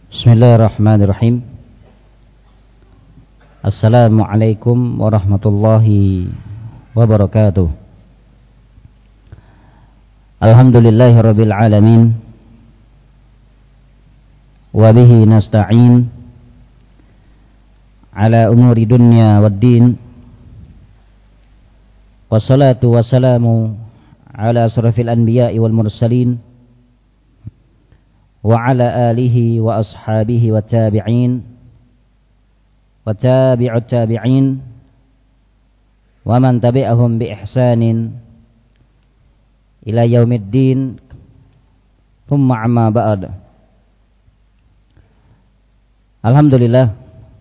Bismillahirrahmanirrahim. Assalamualaikum warahmatullahi wabarakatuh. Alhamdulillahirabbil alamin. Wa bihi nasta'in ala umuri dunya waddin. Wassalatu wassalamu ala asrafil anbiya'i wal mursalin wa ala alihi wa ashabihi wa tabi'in wa tabi'ut tabi'in wa man tabi'ahum bi ihsanin ila yaumiddin, thumma amma ba'd. Alhamdulillah,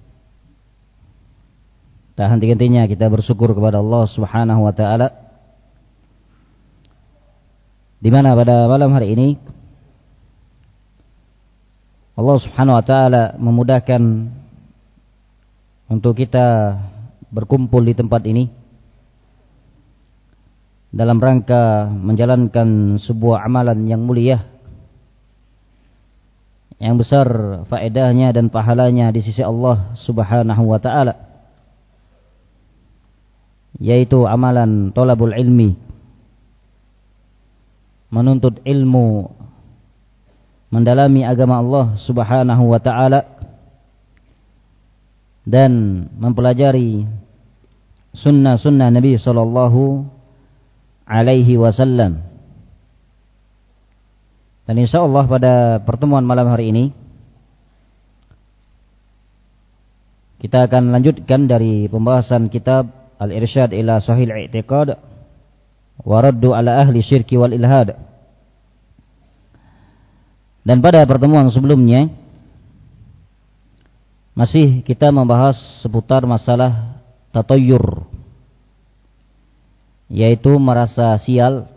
tak henti-hentinya kita bersyukur kepada Allah Subhanahu wa taala, di mana pada malam hari ini Allah Subhanahu wa taala memudahkan untuk kita berkumpul di tempat ini dalam rangka menjalankan sebuah amalan yang mulia, yang besar faedahnya dan pahalanya di sisi Allah Subhanahu wa taala, yaitu amalan thalabul ilmi, menuntut ilmu, mendalami agama Allah Subhanahu wa taala dan mempelajari sunnah-sunnah Nabi sallallahu alaihi wasallam. Dan insyaallah pada pertemuan malam hari ini kita akan lanjutkan dari pembahasan kitab Al-Irsyad ila Sahih Al-I'tiqad wa Raddu ala ahli syirki wal ilhad. Dan pada pertemuan sebelumnya masih kita membahas seputar masalah tatayyur, yaitu merasa sial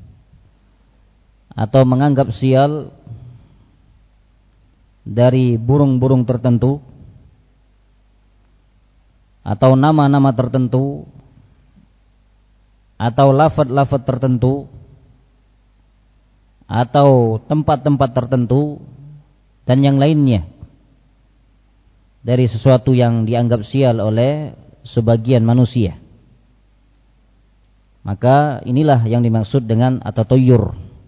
atau menganggap sial dari burung-burung tertentu atau nama-nama tertentu atau lafaz-lafaz tertentu atau tempat-tempat tertentu dan yang lainnya dari sesuatu yang dianggap sial oleh sebagian manusia. Maka inilah yang dimaksud dengan at-tatayyur.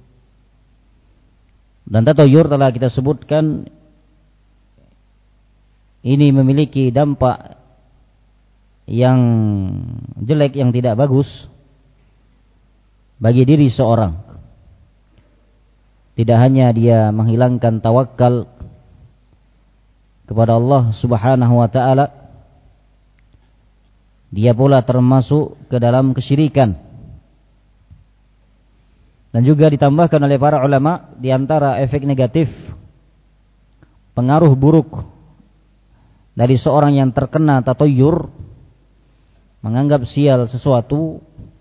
Dan tatayyur telah kita sebutkan ini memiliki dampak yang jelek, yang tidak bagus bagi diri seorang. Tidak hanya dia menghilangkan tawakal kepada Allah Subhanahu wa taala, dia pula termasuk ke dalam kesyirikan. Dan juga ditambahkan oleh para ulama, di antara efek negatif, pengaruh buruk dari seorang yang terkena tatayyur, menganggap sial sesuatu,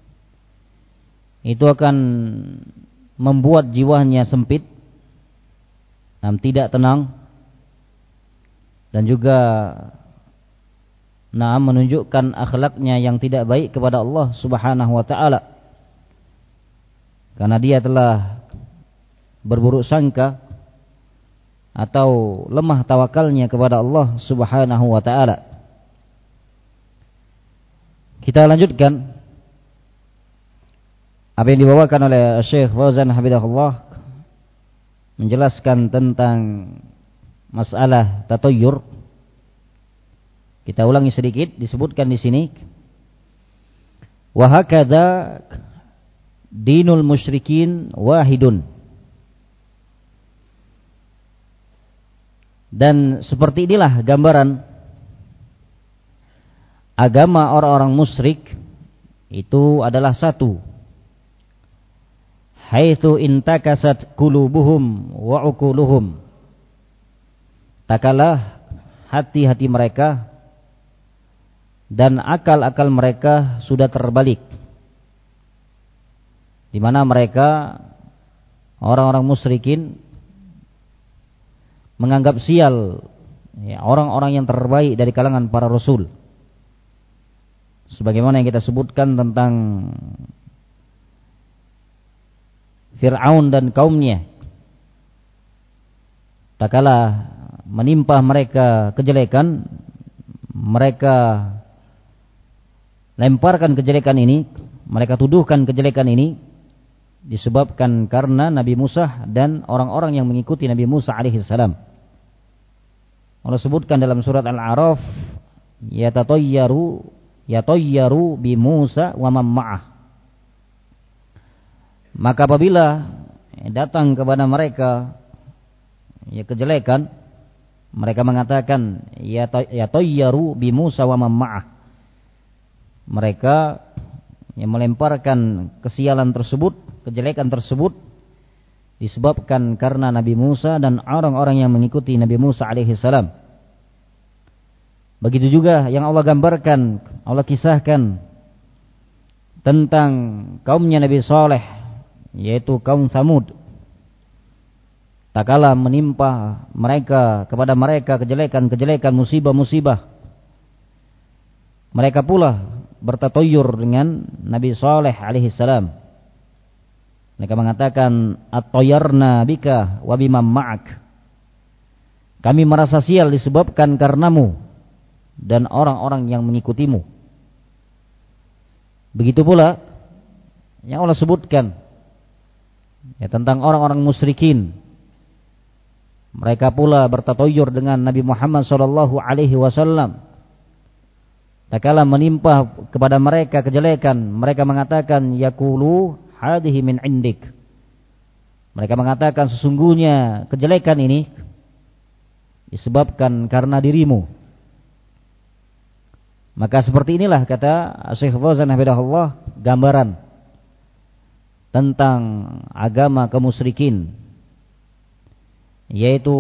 itu akan membuat jiwanya sempit dan tidak tenang, dan juga menunjukkan akhlaknya yang tidak baik kepada Allah Subhanahu wa taala, karena dia telah berburuk sangka atau lemah tawakalnya kepada Allah Subhanahu wa taala. Kita lanjutkan apa yang dibawakan oleh Syekh Fauzan Hafizahullah, menjelaskan tentang masalah tatayyur. Kita ulangi sedikit, disebutkan di sini, wa hakadza dinul musyrikin wahidun. Dan seperti inilah gambaran agama orang-orang musyrik itu adalah satu. Haitsu intakasat qulubuhum wa uquluhum, takalah hati-hati mereka dan akal-akal mereka sudah terbalik, di mana mereka orang-orang musyrikin menganggap sial orang-orang yang terbaik dari kalangan para rasul, sebagaimana yang kita sebutkan tentang Fir'aun dan kaumnya. Tak kala menimpa mereka kejelekan, mereka lemparkan kejelekan ini, mereka tuduhkan kejelekan ini disebabkan karena Nabi Musa dan orang-orang yang mengikuti Nabi Musa alaihissalam. Allah sebutkan dalam surat Al-A'raf, yatayyaru bi Musa wa man ma'ah. Maka apabila datang kepada mereka kejelekan, mereka mengatakan yatayyaru bi Musa wa man ma'ah. Mereka yang melemparkan kesialan tersebut, kejelekan tersebut disebabkan karena Nabi Musa dan orang-orang yang mengikuti Nabi Musa alaihissalam. Begitu juga yang Allah gambarkan, Allah kisahkan tentang kaumnya Nabi Saleh, yaitu kaum Tsamud. Tak kala menimpa kepada mereka kejelekan-kejelekan, musibah-musibah, mereka pula bertatoyur dengan Nabi Saleh alaihissalam. Mereka mengatakan, at-tayyarna bika wa bimam ma'ak. Kami merasa sial disebabkan karenamu dan orang-orang yang mengikutimu. Begitu pula yang Allah sebutkan tentang orang-orang musyrikin. Mereka pula bertatoyur dengan Nabi Muhammad sallallahu alaihi wasallam. Tak kala menimpa kepada mereka kejelekan, mereka mengatakan yaqulu hadhihi min indik. Mereka mengatakan sesungguhnya kejelekan ini disebabkan karena dirimu. Maka seperti inilah kata Syekh Fauzan hafizahullah gambaran tentang agama kemusyrikin, yaitu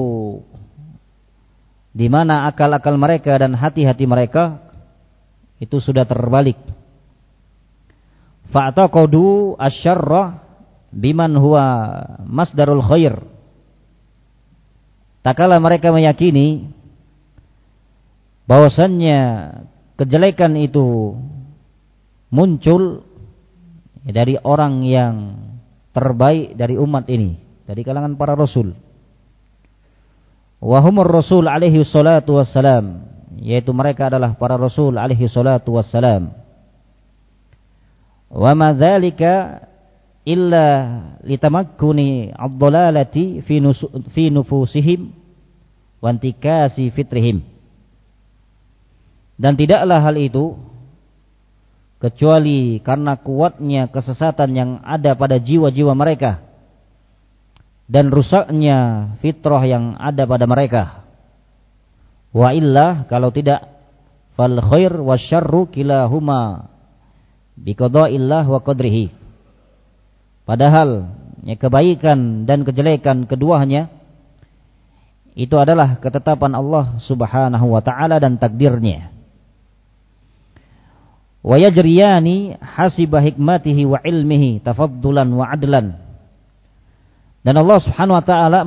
di mana akal-akal mereka dan hati-hati mereka itu sudah terbalik. Fa'taqadu asyarra biman huwa masdarul khair. Tak kala mereka meyakini bahwasannya kejelekan itu muncul dari orang yang terbaik dari umat ini, dari kalangan para rasul. Wa humur rasul alaihi salatu wassalam, yaitu mereka adalah para rasul alaihi salatu wassalam. Wa ma dzalika illa litamakkuni ad-dhalalati fi nufusihim wa intikasi fitrihim. Dan tidaklah hal itu kecuali karena kuatnya kesesatan yang ada pada jiwa-jiwa mereka dan rusaknya fitrah yang ada pada mereka. Wa illa, kalau tidak, fal khair wasyarru kilahuma biqada'illah wa qadrihi. Padahal kebaikan dan kejelekan keduanya itu adalah ketetapan Allah Subhanahu wa taala dan takdirnya. Wa yajriyani hasiba hikmatihi wa ilmihi tafaddulan wa adlan. Dan Allah Subhanahu wa taala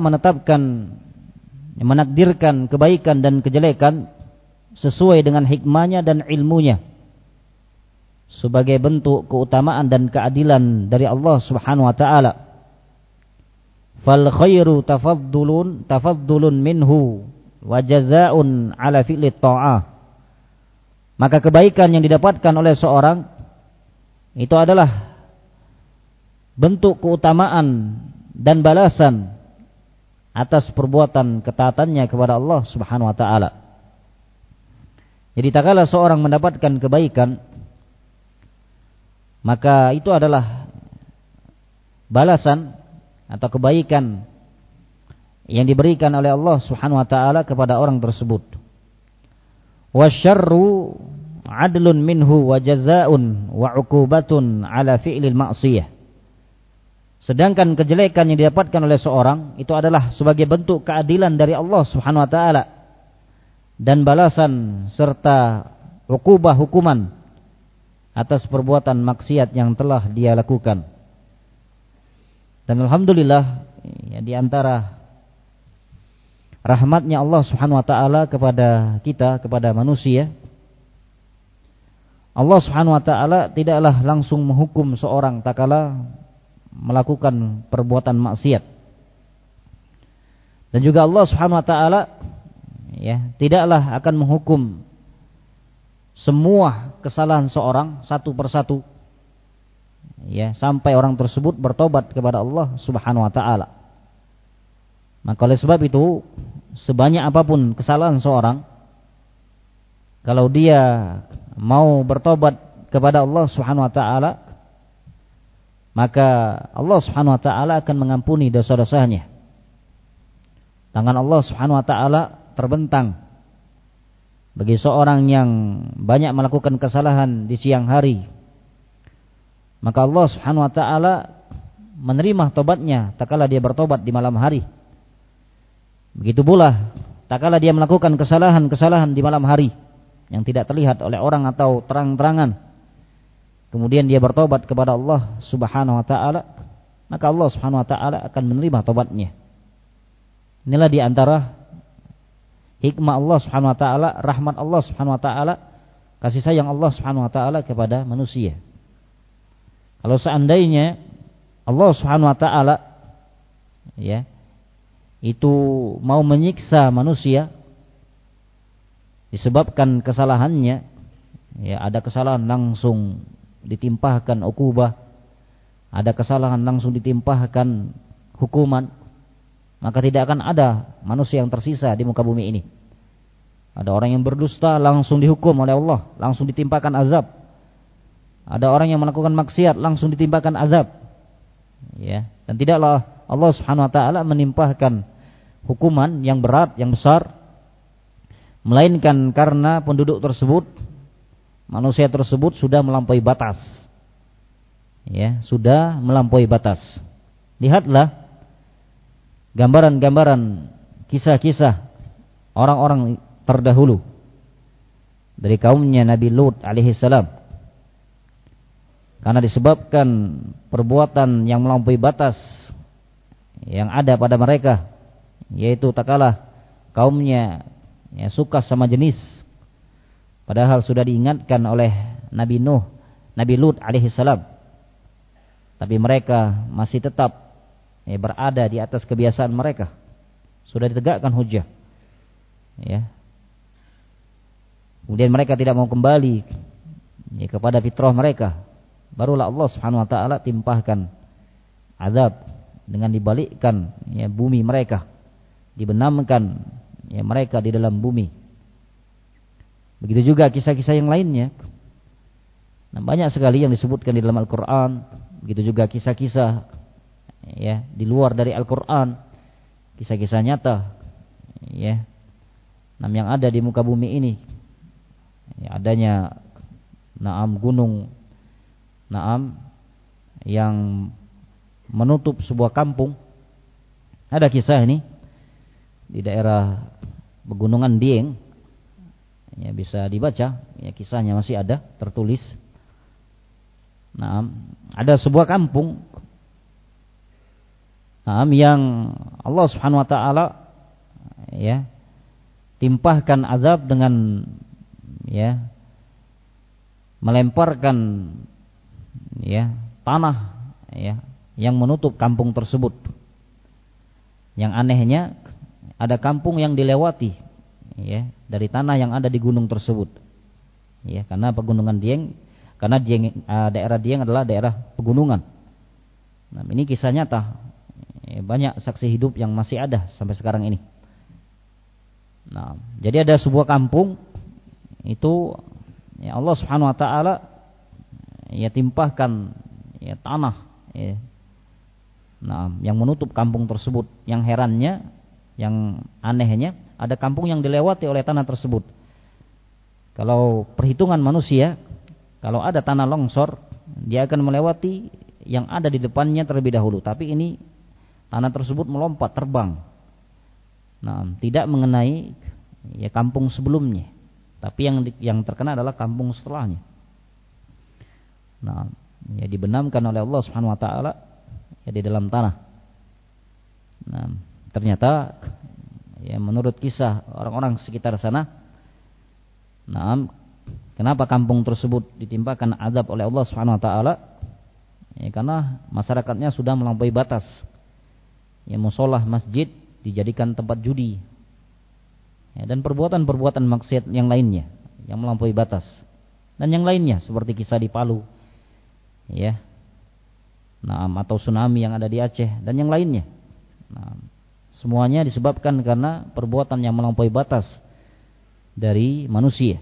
menakdirkan kebaikan dan kejelekan sesuai dengan hikmahnya dan ilmunya sebagai bentuk keutamaan dan keadilan dari Allah Subhanahu wa taala. Fal khairu tafaddulun minhu wa jazaa'un ala fi'li ta'ah. Maka kebaikan yang didapatkan oleh seorang itu adalah bentuk keutamaan dan balasan atas perbuatan ketaatannya kepada Allah Subhanahu wa taala. Jadi tak kala seorang mendapatkan kebaikan, maka itu adalah balasan atau kebaikan yang diberikan oleh Allah Subhanahu wa taala kepada orang tersebut. Wasyarru adlun minhu wa jazaa'un wa 'uqubatun ala fi'lil ma'siyah. Sedangkan kejelekan yang didapatkan oleh seorang itu adalah sebagai bentuk keadilan dari Allah Subhanahu wa taala dan balasan serta uqubah hukuman atas perbuatan maksiat yang telah dia lakukan. Dan alhamdulillah di antara rahmatnya Allah Subhanahu wa taala kepada kita, kepada manusia, Allah Subhanahu wa taala tidaklah langsung menghukum seorang tatkala melakukan perbuatan maksiat. Dan juga Allah Subhanahu wa taala ya, tidaklah akan menghukum semua kesalahan seorang satu persatu, ya, sampai orang tersebut bertobat kepada Allah Subhanahu wa taala. Maka oleh sebab itu, sebanyak apapun kesalahan seorang, kalau dia mau bertobat kepada Allah Subhanahu wa taala, maka Allah Subhanahu wa taala akan mengampuni dosa-dosanya. Tangan Allah Subhanahu wa taala terbentang bagi seorang yang banyak melakukan kesalahan di siang hari. Maka Allah Subhanahu wa taala menerima tobatnya tatkala dia bertobat di malam hari. Begitu pula tatkala dia melakukan kesalahan-kesalahan di malam hari yang tidak terlihat oleh orang atau terang-terangan, kemudian dia bertobat kepada Allah Subhanahu wa taala, maka Allah Subhanahu wa taala akan menerima tobatnya. Inilah di antara hikmah Allah Subhanahu wa taala, rahmat Allah Subhanahu wa taala, kasih sayang Allah Subhanahu wa taala kepada manusia. Kalau seandainya Allah Subhanahu wa taala, ya, itu mau menyiksa manusia disebabkan kesalahannya, ya, ada kesalahan langsung ditimpahkan ukubah, ada kesalahan langsung ditimpahkan hukuman, maka tidak akan ada manusia yang tersisa di muka bumi ini. Ada orang yang berdusta langsung dihukum oleh Allah, langsung ditimpakan azab. Ada orang yang melakukan maksiat langsung ditimpakan azab, ya. Dan tidaklah Allah Subhanahu wa taala menimpahkan hukuman yang berat, yang besar, melainkan karena penduduk tersebut, manusia tersebut sudah melampaui batas, ya, sudah melampaui batas. Lihatlah gambaran-gambaran kisah-kisah orang-orang terdahulu dari kaumnya Nabi Lut alaihi salam. Karena disebabkan perbuatan yang melampaui batas yang ada pada mereka, yaitu tatkala kaumnya, ya, suka sama jenis, padahal sudah diingatkan oleh Nabi Lut alaihi salam, tapi mereka masih tetap, ya, berada di atas kebiasaan mereka. Sudah ditegakkan hujjah, ya. Kemudian mereka tidak mau kembali, ya, kepada fitrah mereka. Barulah Allah Subhanahu wa taala timpahkan azab dengan dibalikkan, ya, bumi mereka, dibenamkan, ya, mereka di dalam bumi. Begitu juga kisah-kisah yang lainnya. Nah, banyak sekali yang disebutkan di dalam Al-Qur'an. Begitu juga kisah-kisah, ya, di luar dari Al-Qur'an, kisah-kisah nyata, ya, yang ada di muka bumi ini. Ya, adanya gunung yang menutup sebuah kampung. Ada kisah ini di daerah Pegunungan Dieng, ya, bisa dibaca, ya, kisahnya masih ada tertulis. Ada sebuah kampung, yang Allah Subhanahu wa taala, ya, timpahkan azab dengan, ya, melemparkan, ya, tanah, ya, yang menutup kampung tersebut. Yang anehnya ada kampung yang dilewati, ya, dari tanah yang ada di gunung tersebut, ya, karena Pegunungan Dieng, karena daerah Dieng adalah daerah pegunungan. Nah, ini kisah nyata, ya, banyak saksi hidup yang masih ada sampai sekarang ini. Nah, jadi ada sebuah kampung itu, ya, Allah Subhanahu wa taala, ya, timpahkan, ya, tanah, ya, yang menutup kampung tersebut. Yang herannya, yang anehnya, ada kampung yang dilewati oleh tanah tersebut. Kalau perhitungan manusia, kalau ada tanah longsor, dia akan melewati yang ada di depannya terlebih dahulu. Tapi ini tanah tersebut melompat, terbang, tidak mengenai, ya, kampung sebelumnya, tapi yang terkena adalah kampung setelahnya. Ya, dibenamkan oleh Allah Subhanahu wa taala, ya, di dalam tanah. Ternyata, ya, menurut kisah orang-orang sekitar sana, kenapa kampung tersebut ditimpakan azab oleh Allah Subhanahu wa taala? Ya, karena masyarakatnya sudah melampaui batas. Ya, musolah masjid dijadikan tempat judi. ya, dan perbuatan-perbuatan maksiat yang lainnya yang melampaui batas dan yang lainnya seperti kisah di Palu, ya, atau tsunami yang ada di Aceh dan yang lainnya. Semuanya disebabkan karena perbuatan yang melampaui batas dari manusia.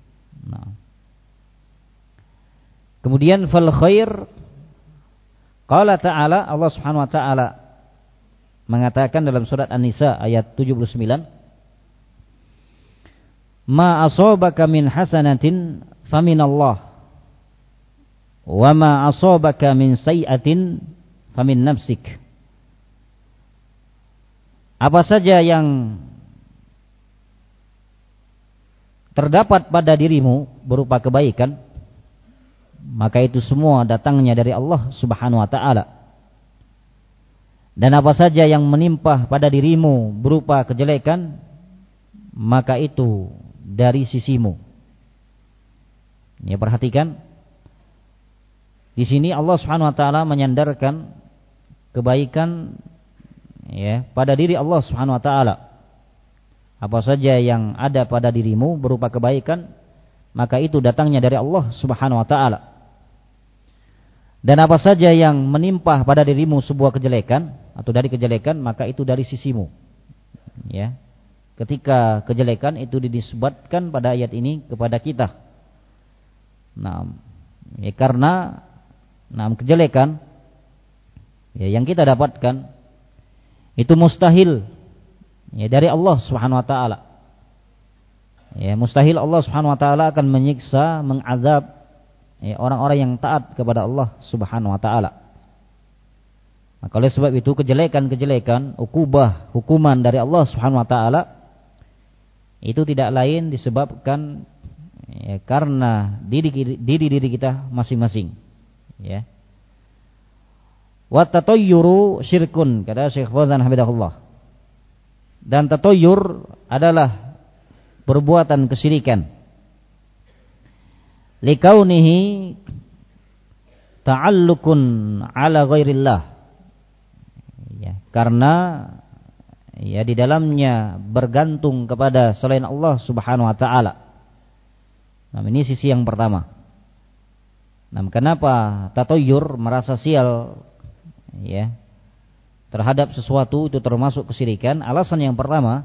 Kemudian fal khair, qala ta'ala, Allah Subhanahu wa taala mengatakan dalam surat An-Nisa ayat 79, ma asabaka min hasanatin faminallah wa ma asabaka min sayyi'atin famin nafsik. Apa saja yang terdapat pada dirimu berupa kebaikan, maka itu semua datangnya dari Allah Subhanahu wa taala. Dan apa saja yang menimpa pada dirimu berupa kejelekan, maka itu dari sisimu. Ya, perhatikan. Di sini Allah Subhanahu wa taala menyandarkan kebaikan, ya, pada diri Allah Subhanahu wa taala. Apa saja yang ada pada dirimu berupa kebaikan, maka itu datangnya dari Allah Subhanahu wa taala. Dan apa saja yang menimpa pada dirimu sebuah kejelekan atau dari kejelekan, maka itu dari sisimu. Ya. Ketika kejelekan itu dinisbatkan pada ayat ini kepada kita. Ya, karena kejelekan, ya, yang kita dapatkan itu mustahil, ya, dari Allah Subhanahu wa taala. Ya, mustahil Allah Subhanahu wa taala akan menyiksa, mengazab, ya, orang-orang yang taat kepada Allah Subhanahu wa taala. Maka oleh sebab itu kejelekan-kejelekan, ukubah, hukuman dari Allah Subhanahu wa taala itu tidak lain disebabkan, ya, karena diri kita masing-masing, ya. Wa tatayyuru syirkun, kata Syekh Fauzan hafizahullah. Dan tatayyur adalah perbuatan kesyirikan. Likaunihi ta'allukun ala ghairillah. Ya, karena, ya, di dalamnya bergantung kepada selain Allah Subhanahu wa taala. Ini sisi yang pertama. Kenapa tatayyur, merasa sial, ya, terhadap sesuatu itu termasuk kesyirikan? Alasan yang pertama,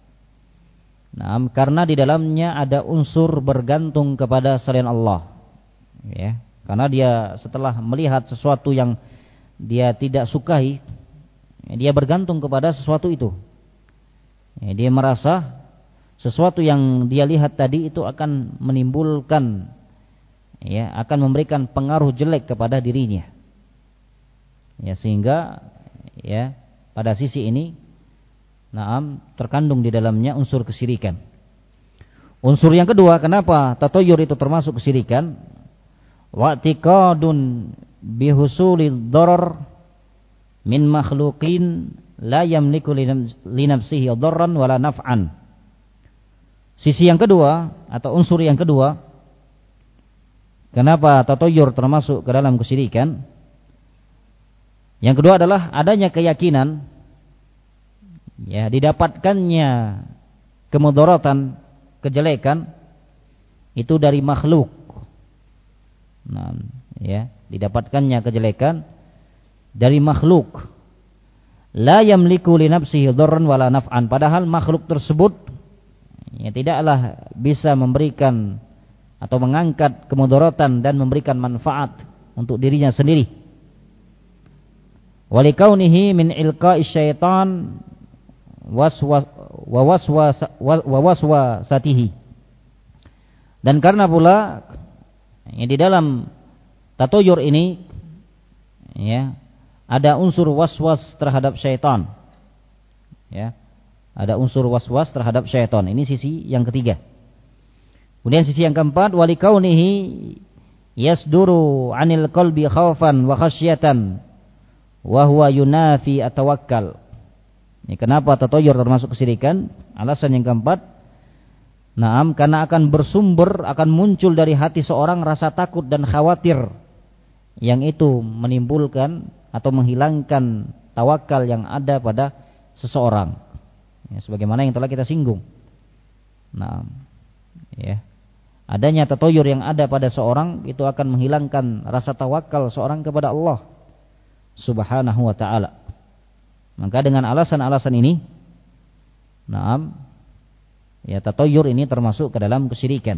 karena di dalamnya ada unsur bergantung kepada selain Allah, ya. Karena dia setelah melihat sesuatu yang dia tidak sukai, ya, dia bergantung kepada sesuatu itu. Ya, dia merasa sesuatu yang dia lihat tadi itu akan menimbulkan, ya, akan memberikan pengaruh jelek kepada dirinya. Ya, sehingga, ya, pada sisi ini terkandung di dalamnya unsur kesyirikan. Unsur yang kedua, kenapa tatayyur itu termasuk kesyirikan? Wa'tiqadun bihusulid darar min makhluqin la yamliku li nafsihi darran wala naf'an. Sisi yang kedua atau unsur yang kedua, kenapa tatayyur termasuk ke dalam kesyirikan? Yang kedua adalah adanya keyakinan, ya, didapatkannya kemudaratan, kejelekan itu dari makhluk. Ya, didapatkannya kejelekan dari makhluk. La yamliku li nafsihi dharran wala naf'an, padahal makhluk tersebut, ya, tidaklah bisa memberikan atau mengangkat kemudaratan dan memberikan manfaat untuk dirinya sendiri. Walikaunihi min ilqa'i syaitan waswasatihi. Dan karena pula, ya, di dalam tatayyur ini, ya, ada unsur waswas terhadap syaitan, ya, ada unsur waswas terhadap syaitan. Ini sisi yang ketiga. Kemudian sisi yang keempat, walikaunihi yasduru 'anil qalbi khaufan wa khasyatan wa huwa yunafi at-tawakkal. Ini kenapa tatayyur termasuk kesyirikan? Alasan yang keempat, karena akan bersumber, akan muncul dari hati seorang rasa takut dan khawatir, yang itu menimbulkan atau menghilangkan tawakal yang ada pada seseorang. Ya, sebagaimana yang telah kita singgung. Nah, ya. Adanya tatayur yang ada pada seorang itu akan menghilangkan rasa tawakal seorang kepada Allah Subhanahu wa taala. Maka dengan alasan-alasan ini, ya tatayur ini termasuk ke dalam kesyirikan.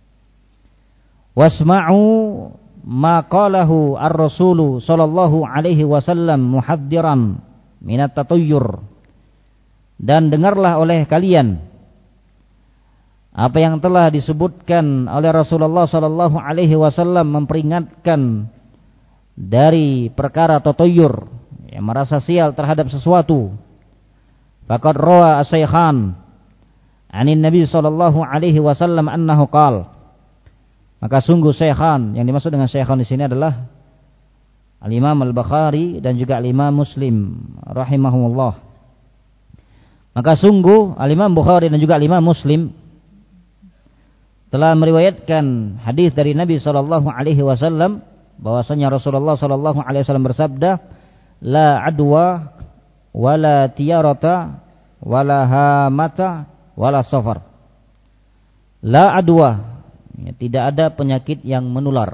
Wasma'u ma qalahu ar-rasulu sallallahu alaihi wasallam muhaddiran minat tatayur. Dan dengarlah oleh kalian apa yang telah disebutkan oleh Rasulullah sallallahu alaihi wasallam memperingatkan dari perkara tatayur, yang merasa sial terhadap sesuatu. Faqad rawa as-Syaikhan 'anin Nabi sallallahu alaihi wasallam annahu qala. Maka sungguh Syaikhan, yang dimaksud dengan Syaikhan di sini adalah Al-Imam Al-Bukhari dan juga Al-Imam Muslim rahimahumullah. Maka sungguh Al-Imam Bukhari dan juga Al-Imam Muslim telah meriwayatkan hadis dari Nabi sallallahu alaihi wasallam bahwasanya Rasulullah sallallahu alaihi wasallam bersabda, la adwa wala tiyarata wala hamata wala safar. La adwa, ya, tidak ada penyakit yang menular.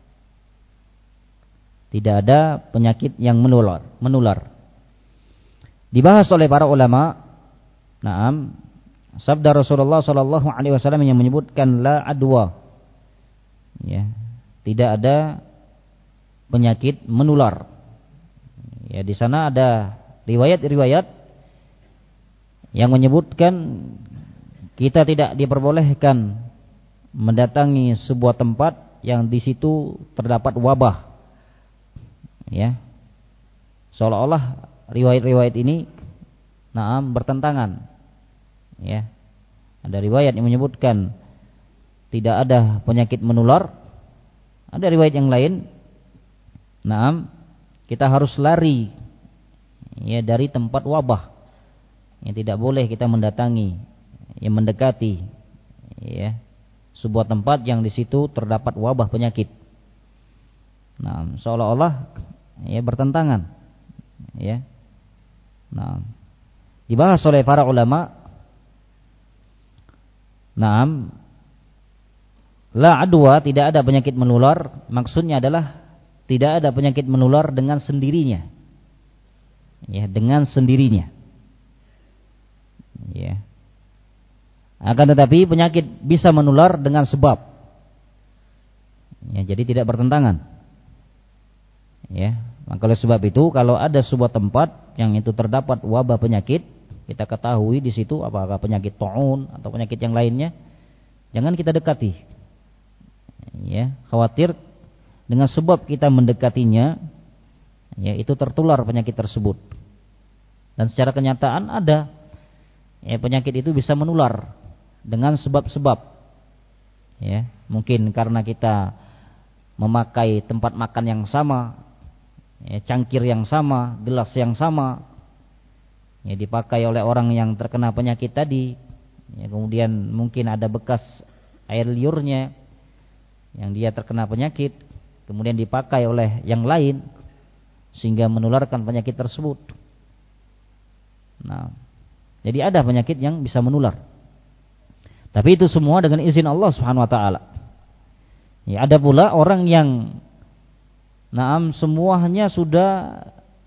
Tidak ada penyakit yang menular. Dibahas oleh para ulama. Sabda Rasulullah sallallahu alaihi wasallam yang menyebutkan la adwa, ya, tidak ada penyakit menular. Ya, di sana ada riwayat-riwayat yang menyebutkan kita tidak diperbolehkan mendatangi sebuah tempat yang di situ terdapat wabah. Ya. Seolah-olah riwayat-riwayat ini bertentangan. Ya. Ada riwayat yang menyebutkan tidak ada penyakit menular. Ada riwayat yang lain, kita harus lari, ya, dari tempat wabah. Yang tidak boleh kita mendatangi, yang mendekati, ya, sebuah tempat yang di situ terdapat wabah penyakit. Seolah-olah, ya, bertentangan, ya. Dibahas oleh para ulama. La adwa, tidak ada penyakit menular, maksudnya adalah tidak ada penyakit menular dengan sendirinya. Ya, dengan sendirinya. Ya. Akan tetapi penyakit bisa menular dengan sebab. Ya, jadi tidak bertentangan. Ya, maka oleh sebab itu kalau ada sebuah tempat yang itu terdapat wabah penyakit, kita ketahui di situ apakah penyakit taun atau penyakit yang lainnya, jangan kita dekati. Ya, khawatir dengan sebab kita mendekatinya, ya, itu tertular penyakit tersebut. Dan secara kenyataan ada, ya, penyakit itu bisa menular dengan sebab-sebab. Ya, mungkin karena kita memakai tempat makan yang sama, ya, cangkir yang sama, gelas yang sama, ya, dipakai oleh orang yang terkena penyakit tadi, ya, kemudian mungkin ada bekas air liurnya yang dia terkena penyakit, kemudian dipakai oleh yang lain sehingga menularkan penyakit tersebut. Jadi ada penyakit yang bisa menular. Tapi itu semua dengan izin Allah Subhanahu wa taala. Ya, ada pula orang yang semuanya sudah,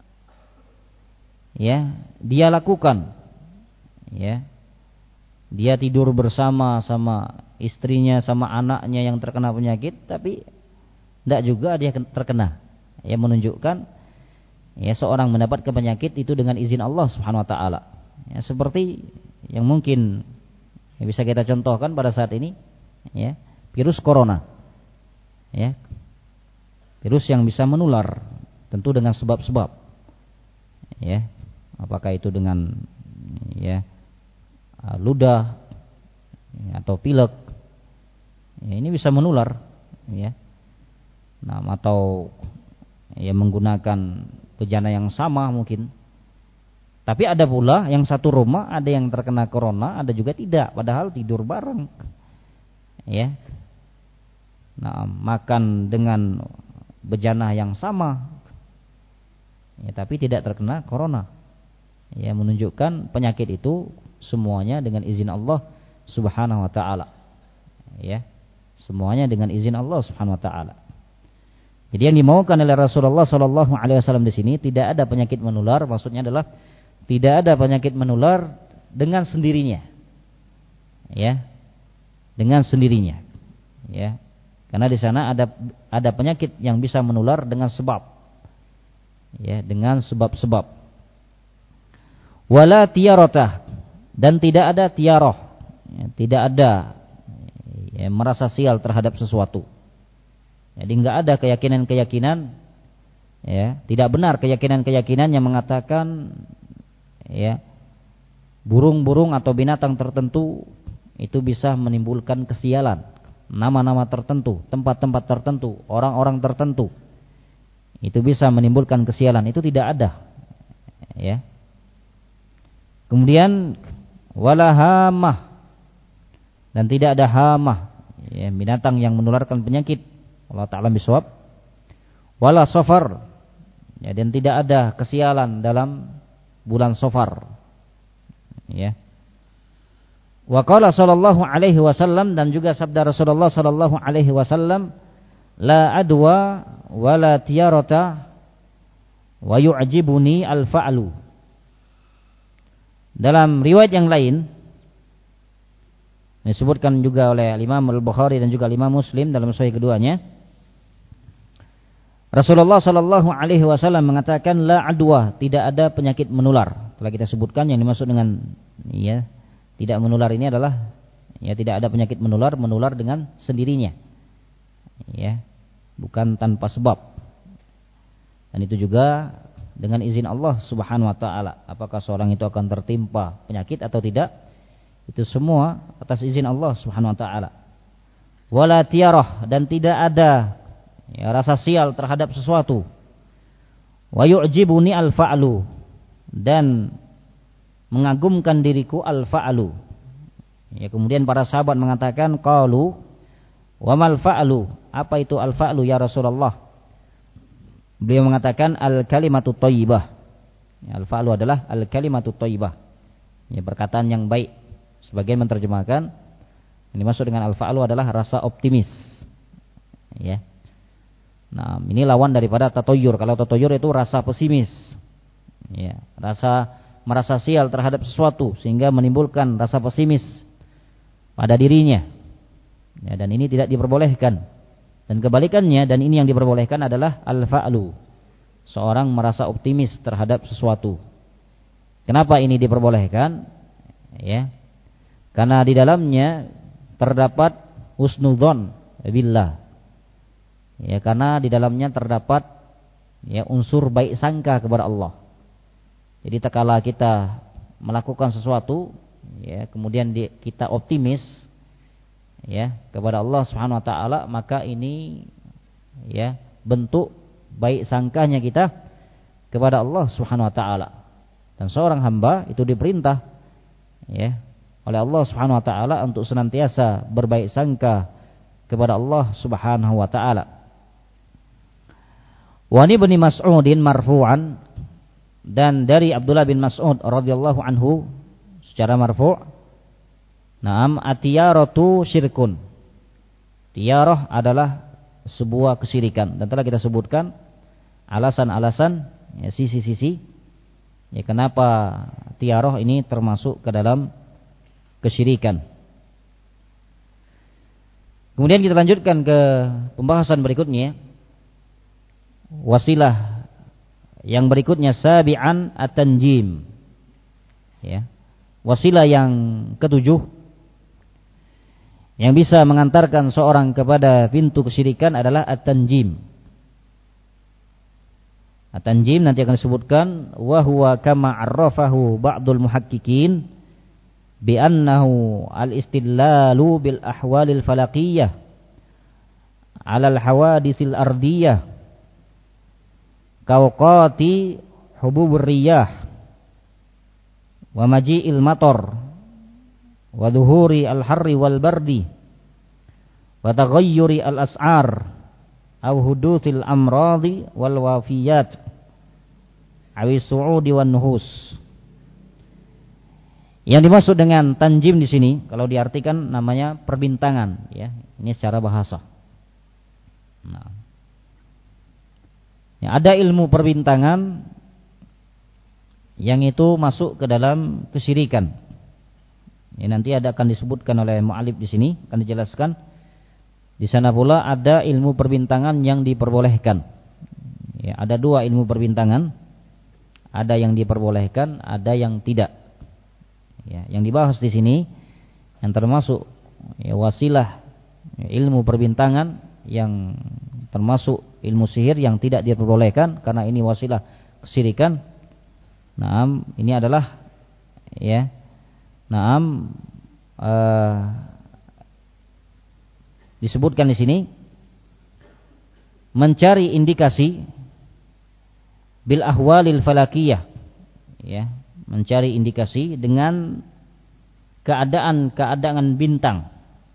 ya, dia lakukan. Ya. Dia tidur bersama sama istrinya, sama anaknya yang terkena penyakit, tapi tidak juga dia terkena. Ya, menunjukkan, ya, seorang mendapatkan penyakit itu dengan izin Allah Subhanahu wa taala. Ya, seperti yang mungkin, ya, bisa kita contohkan pada saat ini, ya, virus corona. Ya. Virus yang bisa menular tentu dengan sebab-sebab. Ya. Apakah itu dengan, ya, ludah, ya, atau pilek, ya, ini bisa menular, ya. Atau, ya, menggunakan bejana yang sama mungkin. Tapi ada pula yang satu rumah ada yang terkena corona, ada juga tidak, padahal tidur bareng, ya. Makan dengan bejana yang sama, ya, tapi tidak terkena corona. Ya, menunjukkan penyakit itu semuanya dengan izin Allah Subhanahu wa taala. Ya. Semuanya dengan izin Allah Subhanahu wa taala. Jadi yang dimaukan oleh Rasulullah sallallahu alaihi wasallam di sini tidak ada penyakit menular, maksudnya adalah tidak ada penyakit menular dengan sendirinya. Ya. Dengan sendirinya. Ya. Karena di sana ada penyakit yang bisa menular dengan sebab. Ya, dengan sebab-sebab. Wala tiyaratah, dan tidak ada tiarah. Ya, tidak ada merasa sial terhadap sesuatu. Jadi enggak ada keyakinan-keyakinan, ya, tidak benar keyakinan-keyakinan yang mengatakan, ya, burung-burung atau binatang tertentu itu bisa menimbulkan kesialan, nama-nama tertentu, tempat-tempat tertentu, orang-orang tertentu itu bisa menimbulkan kesialan, itu tidak ada. Ya. Kemudian wala hamah, dan tidak ada hamah, ya, binatang yang menularkan penyakit. Allah Ta'ala bisawab. Wala safar, ya, dan tidak ada kesialan dalam bulan Safar. Ya. Wa qala sallallahu alaihi wasallam, dan juga sabda Rasulullah sallallahu alaihi wasallam, la adwa wala tiyarata wa yu'jibuni al-fa'lu. Dalam riwayat yang lain disebutkan juga oleh Imam Al-Bukhari dan juga Imam Muslim dalam sahih keduanya, Rasulullah sallallahu alaihi wasallam mengatakan la adwa, tidak ada penyakit menular. Telah kita sebutkan yang dimaksud dengan, ya, tidak menular ini adalah, ya, tidak ada penyakit menular dengan sendirinya. Ya, bukan tanpa sebab. Dan itu juga dengan izin Allah Subhanahu wa taala. Apakah seorang itu akan tertimpa penyakit atau tidak? Itu semua atas izin Allah Subhanahu wa taala. Wala tiyarah, dan tidak ada, ya, rasa sial terhadap sesuatu. Wa yu'jibuni al-fa'lu, dan mengagumkan diriku al-fa'lu. Ya, kemudian para sahabat mengatakan, qalu wa mal fa'lu, apa itu al-fa'lu ya Rasulullah? Beliau mengatakan al-kalimatu thayyibah. Ya, al-fa'lu adalah al-kalimatu thayyibah. Ya, perkataan yang baik. Sebagian menerjemahkan yang dimaksud dengan al-fa'lu adalah rasa optimis. Ya. Nah, ini lawan daripada tatoyur. Kalau tatoyur itu rasa pesimis, ya, merasa sial terhadap sesuatu sehingga menimbulkan rasa pesimis pada dirinya. Ya, dan ini tidak diperbolehkan. Dan kebalikannya, dan ini yang diperbolehkan adalah al-fa'lu. Seorang merasa optimis terhadap sesuatu. Kenapa ini diperbolehkan? Ya. Karena di dalamnya terdapat husnudzon billah. Ya, karena di dalamnya terdapat, ya, unsur baik sangka kepada Allah. Jadi tatkala kita melakukan sesuatu, ya, kemudian kita optimis, ya, kepada Allah Subhanahu wa taala, maka ini, ya, bentuk baik sangkanya kita kepada Allah Subhanahu wa taala. Dan seorang hamba itu diperintah, ya, oleh Allah Subhanahu wa taala untuk senantiasa berbaik sangka kepada Allah Subhanahu wa taala. Wa ni Ibnu Mas'udin marfu'an, dan dari Abdullah bin Mas'ud radhiyallahu anhu secara marfu', na'am atiyaratu syirkun. Tiyarah adalah sebuah kesyirikan, dan telah kita sebutkan alasan-alasan, ya, sisi-sisi, ya, kenapa tiyarah ini termasuk ke dalam kesyirikan. Kemudian kita lanjutkan ke pembahasan berikutnya. Wasilah yang berikutnya sabi'an at-tanjim. Ya. Wasilah yang ketujuh yang bisa mengantarkan seorang kepada pintu kesyirikan adalah at-tanjim. At-tanjim nanti akan disebutkan, wa huwa kama 'arrafahu ba'dul muhaqqiqin bi annahu al-istillalu bil ahwalil falaqiyah 'ala al-hawaditsil ardiyah kawqati hububur riyah wa maji'il matar wa dhuhuri al-harri wal bardi wa taghayyuri al-as'ar aw huduthil amradi wal wafiyat awi su'udi wan nuhus. Yang dimaksud dengan tanjim di sini kalau diartikan namanya perbintangan, ya. Ini secara bahasa. Nah, ya, ada ilmu perbintangan yang itu masuk ke dalam kesyirikan. Ini nanti akan disebutkan oleh mu'alif di sini, akan dijelaskan. Di sana pula ada ilmu perbintangan yang diperbolehkan. Ya, ada dua ilmu perbintangan, ada yang diperbolehkan, ada yang tidak. Ya, yang dibahas di sini yang termasuk ya, wasilah ya, ilmu perbintangan yang termasuk ilmu sihir yang tidak diperbolehkan karena ini wasilah kesyirikan. Naam, ini adalah ya, naam disebutkan di sini mencari indikasi bil ahwalil falakiyah, ya, mencari indikasi dengan keadaan bintang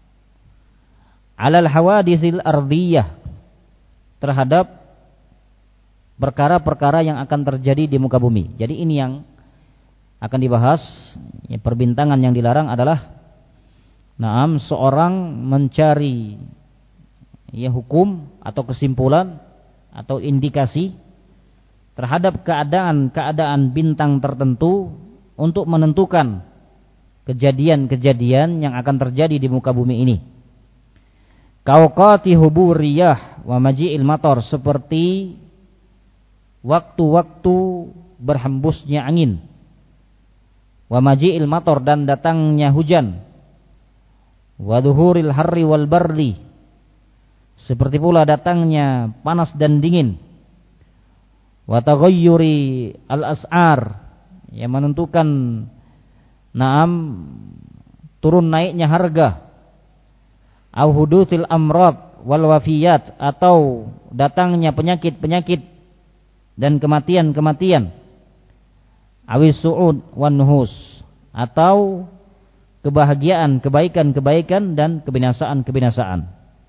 alal hawaditsil ardiyah, terhadap perkara-perkara yang akan terjadi di muka bumi. Jadi ini yang akan dibahas ya, perbintangan yang dilarang adalah naam seorang mencari ya hukum atau kesimpulan atau indikasi terhadap keadaan bintang tertentu untuk menentukan kejadian-kejadian yang akan terjadi di muka bumi ini. Kauqati huburiyah wa maji'il matar, seperti waktu-waktu berhembusnya angin, wa maji'il matar, dan datangnya hujan, wa dhuhuril harri wal barli, seperti pula datangnya panas dan dingin, wa taghayyuri al-as'ar, yang menentukan naam turun naiknya harga, au hudutsil amrad wal wafiyat, atau datangnya penyakit-penyakit dan kematian-kematian, awis su'ud wan nuhus, atau kebahagiaan, kebaikan-kebaikan dan kebinasaan-kebinasaan.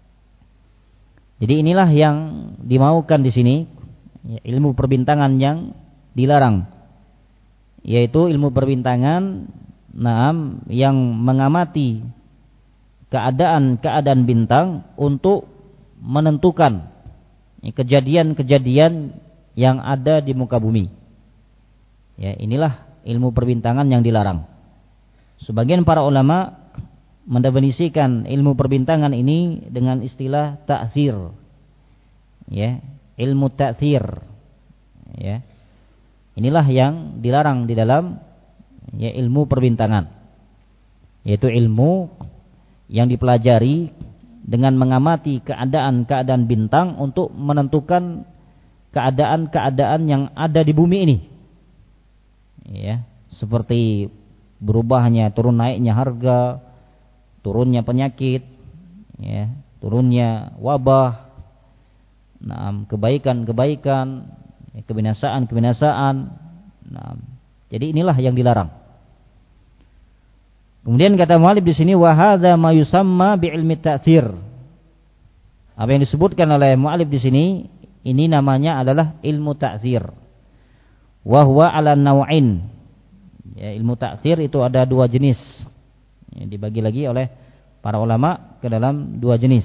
Jadi inilah yang dimaukan di sini, ya, ilmu perbintangan yang dilarang, yaitu ilmu perbintangan naam yang mengamati keadaan bintang untuk menentukan kejadian-kejadian yang ada di muka bumi. Ya, inilah ilmu perbintangan yang dilarang. Sebagian para ulama mendefinisikan ilmu perbintangan ini dengan istilah ta'thir. Ya, ilmu ta'thir. Ya. Inilah yang dilarang di dalam ya, ilmu perbintangan, yaitu ilmu yang dipelajari dengan mengamati keadaan bintang untuk menentukan keadaan yang ada di bumi ini. Ya, seperti berubahnya, turun naiknya harga, turunnya penyakit, ya, turunnya wabah, kebaikan-kebaikan, kebinasaan-kebinasaan. Jadi inilah yang dilarang. Kemudian kata mu'allif di sini, wa hadza ma yusamma bi ilmi ta'thir. Apa yang disebutkan oleh mu'allif di sini, ini namanya adalah ilmu ta'thir. Wa huwa ala naw'in. Ya, ilmu ta'thir itu ada dua jenis. Ya, dibagi lagi oleh para ulama ke dalam dua jenis.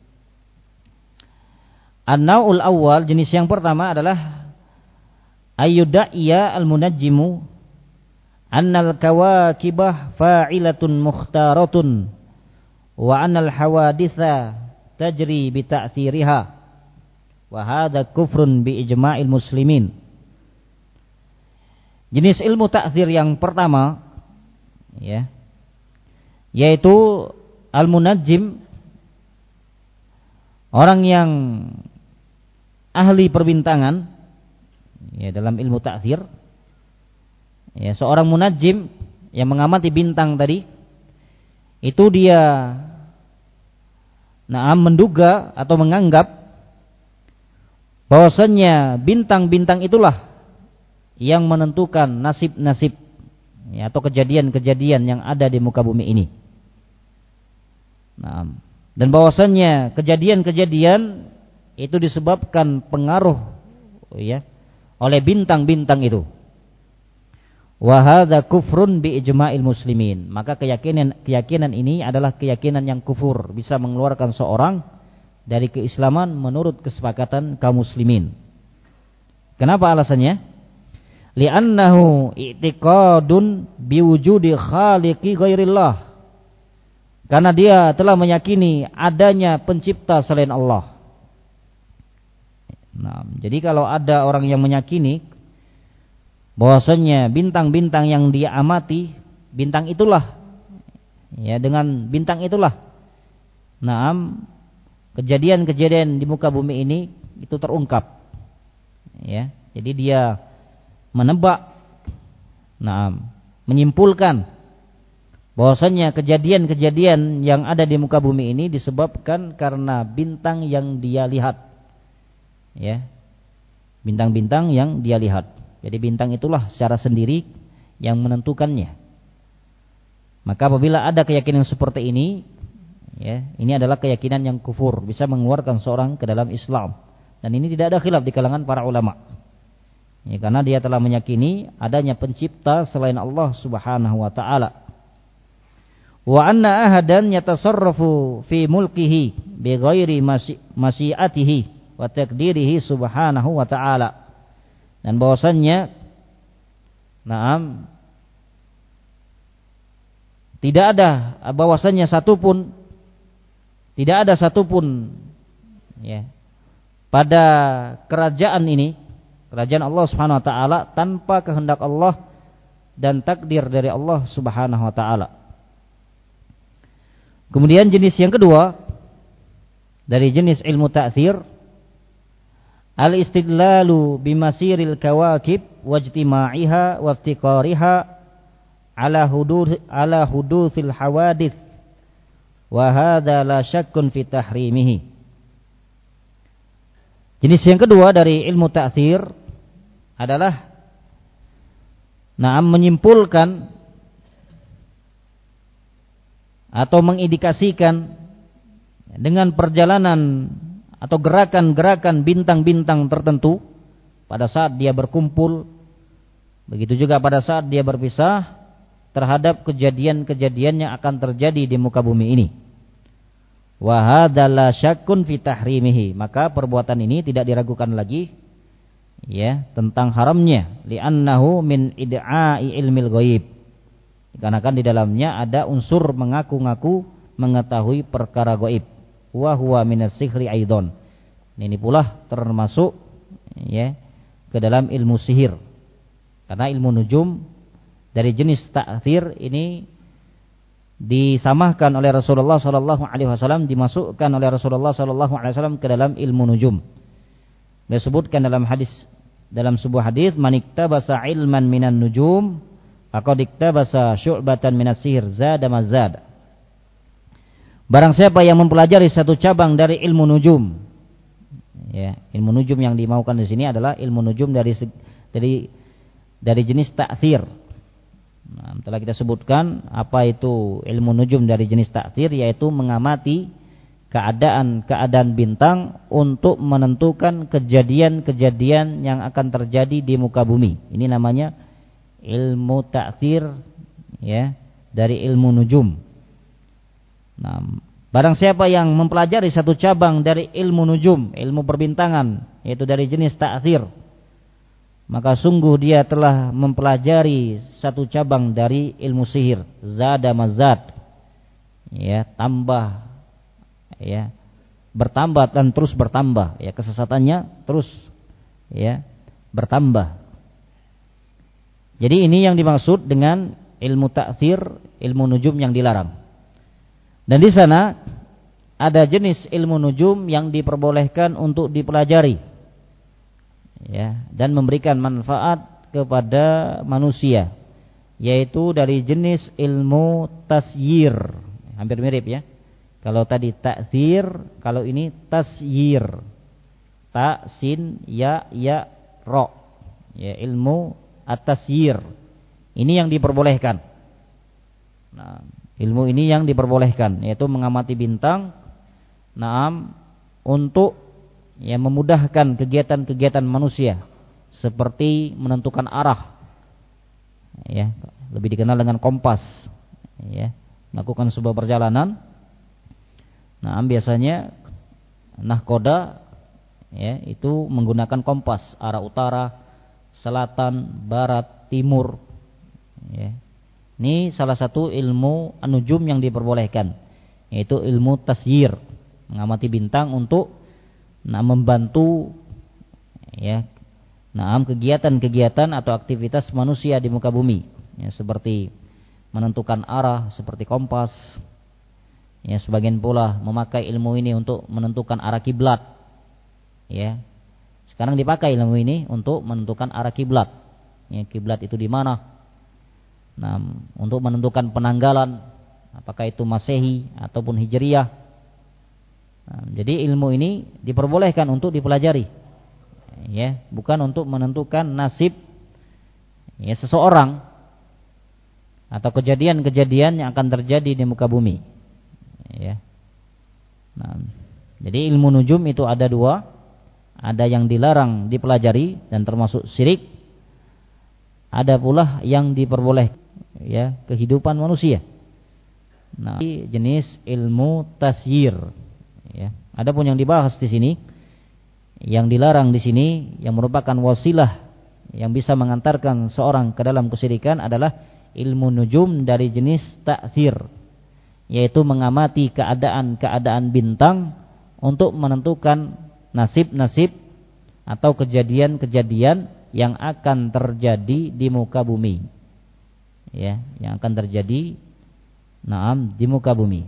An-naw'ul awwal, jenis yang pertama adalah ayyudaiya al-munajjimu annal kawakibah fa'ilatun mukhtaratun wa annal hawaditha tajri bi ta'thiriha wa hadha kufrun bi ijma'il muslimin. Jenis ilmu ta'thir yang pertama, ya, yaitu al-munajjim, orang yang ahli perbintangan, ya, dalam ilmu ta'thir. Ya, seorang munajjim yang mengamati bintang tadi, itu dia menduga atau menganggap bahwasanya bintang-bintang itulah yang menentukan nasib-nasib, ya, atau kejadian-kejadian yang ada di muka bumi ini. Dan bahwasanya kejadian-kejadian itu disebabkan pengaruh, ya, oleh bintang-bintang itu. Wa hadza kufrun bi ijma'il muslimin. Maka keyakinan ini adalah keyakinan yang kufur, bisa mengeluarkan seorang dari keislaman menurut kesepakatan kaum muslimin. Kenapa alasannya? Li'annahu i'tiqadun biwujudi khaliqi ghairillah. Karena dia telah meyakini adanya pencipta selain Allah. Nah, jadi kalau ada orang yang meyakini bahwasanya bintang-bintang yang dia amati, bintang itulah, ya, dengan bintang itulah, kejadian-kejadian di muka bumi ini itu terungkap, ya. Jadi dia menebak, menyimpulkan bahwasanya kejadian-kejadian yang ada di muka bumi ini disebabkan karena bintang yang dia lihat, ya, bintang-bintang yang dia lihat. Jadi bintang itulah secara sendiri yang menentukannya. Maka apabila ada keyakinan seperti ini, ya, ini adalah keyakinan yang kufur, bisa mengeluarkan seorang ke dalam Islam. Dan ini tidak ada khilaf di kalangan para ulama. Ya, karena dia telah meyakini adanya pencipta selain Allah Subhanahu wa taala. Wa anna ahadan yatasarrafu fi mulkihi bi ghairi masyiatihi wa taqdirihi subhanahu wa ta'ala. Dan bahwasannya tidak ada satupun ya pada kerajaan ini, kerajaan Allah Subhanahu wa taala, tanpa kehendak Allah dan takdir dari Allah Subhanahu wa taala. Kemudian jenis yang kedua dari jenis ilmu ta'thir, al-istidlalu bimasiril kawakib wajtima'iha wa iftiqariha ala hudutsil hawadits wa hadza la syakkun fi tahrimihi. Jenis yang kedua dari ilmu ta'thir adalah menyimpulkan atau mengindikasikan dengan perjalanan atau gerakan-gerakan bintang-bintang tertentu pada saat dia berkumpul, begitu juga pada saat dia berpisah, terhadap kejadian-kejadian yang akan terjadi di muka bumi ini. Wa hadza la syakkun fi tahrimihi, maka perbuatan ini tidak diragukan lagi, ya, tentang haramnya, li'annahu min id'a'i ilmil ghaib, dikarenakan di dalamnya ada unsur mengaku-ngaku mengetahui perkara gaib. Wa huwa minas sihri aidon. Ini pula termasuk, ya, ke dalam ilmu sihir. Karena ilmu nujum dari jenis ta'thir ini disamahkan oleh Rasulullah sallallahu alaihi wasallam, dimasukkan oleh Rasulullah sallallahu alaihi wasallam ke dalam ilmu nujum. Disebutkan dalam sebuah hadis, man iktabasa ilman minan nujum faqad iktabasa syu'batan minas sihir zada mazad. Barang siapa yang mempelajari satu cabang dari ilmu nujum, ya, ilmu nujum yang dimaukan di sini adalah ilmu nujum dari jenis ta'thir. Telah kita sebutkan apa itu ilmu nujum dari jenis ta'thir, yaitu mengamati keadaan bintang untuk menentukan kejadian-kejadian yang akan terjadi di muka bumi. Ini namanya ilmu ta'thir, ya, dari ilmu nujum. Barang siapa yang mempelajari satu cabang dari ilmu nujum, ilmu perbintangan, yaitu dari jenis ta'thir, maka sungguh dia telah mempelajari satu cabang dari ilmu sihir, zada mazad, ya, tambah, ya, bertambah dan terus bertambah, ya, kesesatannya terus, ya, bertambah. Jadi ini yang dimaksud dengan ilmu ta'thir, ilmu nujum yang dilarang. Dan di sana ada jenis ilmu nujum yang diperbolehkan untuk dipelajari, ya, dan memberikan manfaat kepada manusia, yaitu dari jenis ilmu tasyir. Hampir mirip, ya. Kalau tadi ta'thir, kalau ini tasyir. Ta, sin, ya, ro. Ya, ilmu at-tasyir. Ini yang diperbolehkan. Nah, ilmu ini yang diperbolehkan, yaitu mengamati bintang, untuk, ya, memudahkan kegiatan-kegiatan manusia, seperti menentukan arah, ya, lebih dikenal dengan kompas, ya, melakukan sebuah perjalanan. Nah, biasanya nahkoda, ya, itu menggunakan kompas arah utara, selatan, barat, timur, ya. Ini salah satu ilmu an-nujum yang diperbolehkan, yaitu ilmu tasyir, mengamati bintang untuk membantu, ya, kegiatan-kegiatan atau aktivitas manusia di muka bumi, ya, seperti menentukan arah seperti kompas, ya, sebagian pula memakai ilmu ini untuk menentukan arah kiblat, ya. Sekarang dipakai ilmu ini untuk menentukan arah kiblat, ya, kiblat itu di mana. Nah, untuk menentukan penanggalan apakah itu Masehi ataupun Hijriyah. Nah, jadi ilmu ini diperbolehkan untuk dipelajari, ya, bukan untuk menentukan nasib, ya, seseorang atau kejadian-kejadian yang akan terjadi di muka bumi, ya. Nah, jadi ilmu nujum itu ada dua, ada yang dilarang dipelajari dan termasuk syirik, ada pula yang diperbolehkan, ya, kehidupan manusia. Nah, jenis ilmu tasyir, ya. Adapun yang dibahas di sini, yang dilarang di sini, yang merupakan wasilah yang bisa mengantarkan seorang ke dalam kesyirikan adalah ilmu nujum dari jenis ta'thir, yaitu mengamati keadaan-keadaan bintang untuk menentukan nasib-nasib atau kejadian-kejadian yang akan terjadi di muka bumi, ya, yang akan terjadi di muka bumi.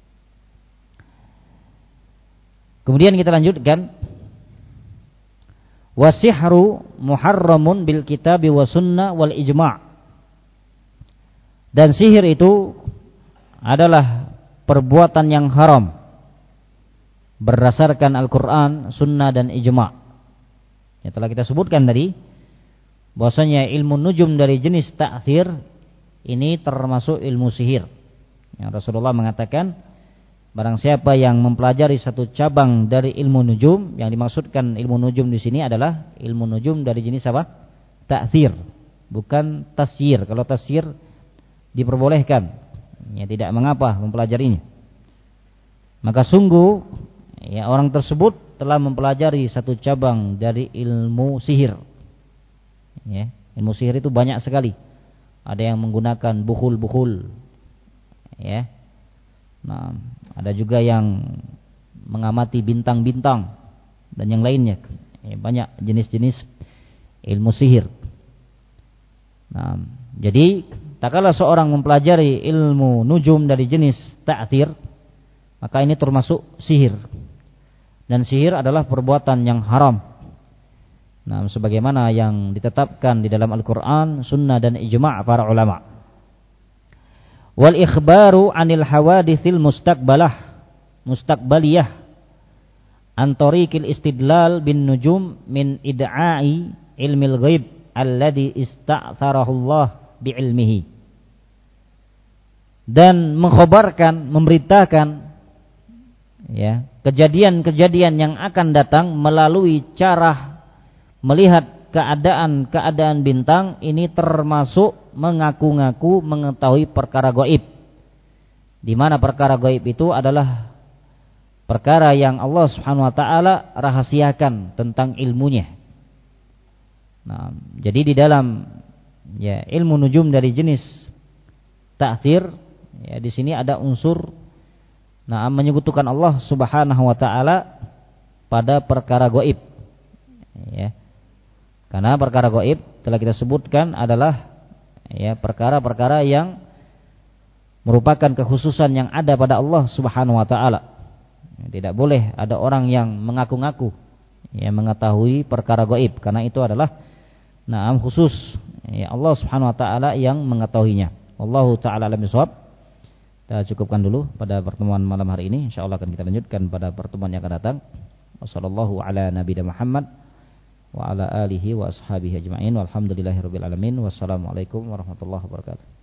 Kemudian kita lanjutkan, wasihru muharramun bil kitabi wa sunnah wal ijma'. Dan sihir itu adalah perbuatan yang haram berdasarkan Al-Quran, sunnah dan ijma'. Ya, telah kita sebutkan tadi bahwasanya ilmu nujum dari jenis ta'thir ini termasuk ilmu sihir. Ya, Rasulullah mengatakan, barang siapa yang mempelajari satu cabang dari ilmu nujum, yang dimaksudkan ilmu nujum di sini adalah ilmu nujum dari jenis apa? Ta'thir, bukan tasyir. Kalau tasyir diperbolehkan, ya, tidak mengapa mempelajarinya. Maka sungguh, ya, orang tersebut telah mempelajari satu cabang dari ilmu sihir. Ya, ilmu sihir itu banyak sekali. Ada yang menggunakan bukhul-bukhul, ya. Nah, ada juga yang mengamati bintang-bintang dan yang lainnya. Ya, banyak jenis-jenis ilmu sihir. Nah, jadi tak kala seorang mempelajari ilmu nujum dari jenis ta'thir, maka ini termasuk sihir. Dan sihir adalah perbuatan yang haram. Nah, sebagaimana yang ditetapkan di dalam Al-Quran, sunnah dan ijma' para ulama. Wal ikhbaru anil hawadithil mustaqbaliyah an tariqil istidlal bin nujum min id'a'i ilmil ghaib alladhi ista'tharahu Allah bi'ilmihi. Dan mengkhabarkan, memberitakan, ya, kejadian-kejadian yang akan datang melalui cara melihat keadaan-keadaan bintang. Ini termasuk mengaku-ngaku mengetahui perkara gaib, di mana perkara gaib itu adalah perkara yang Allah Subhanahu wa taala rahasiakan tentang ilmunya. Nah, jadi di dalam, ya, ilmu nujum dari jenis ta'thir, ya, di sini ada unsur menyekutukan Allah Subhanahu wa taala pada perkara gaib, ya. Karena perkara gaib telah kita sebutkan adalah, ya, perkara-perkara yang merupakan kekhususan yang ada pada Allah Subhanahu wa taala. Tidak boleh ada orang yang mengaku-ngaku, ya, mengetahui perkara gaib, karena itu adalah khusus, ya, Allah Subhanahu wa taala yang mengetahuinya. Wallahu taala alam bisawab. Kita cukupkan dulu pada pertemuan malam hari ini. Insyaallah akan kita lanjutkan pada pertemuan yang akan datang. Wassallallahu ala nabiyina Muhammad wa ala alihi wa ashabihi ajma'in. Walhamdulillahirabbil alamin. Wassalamualaikum warahmatullahi wabarakatuh.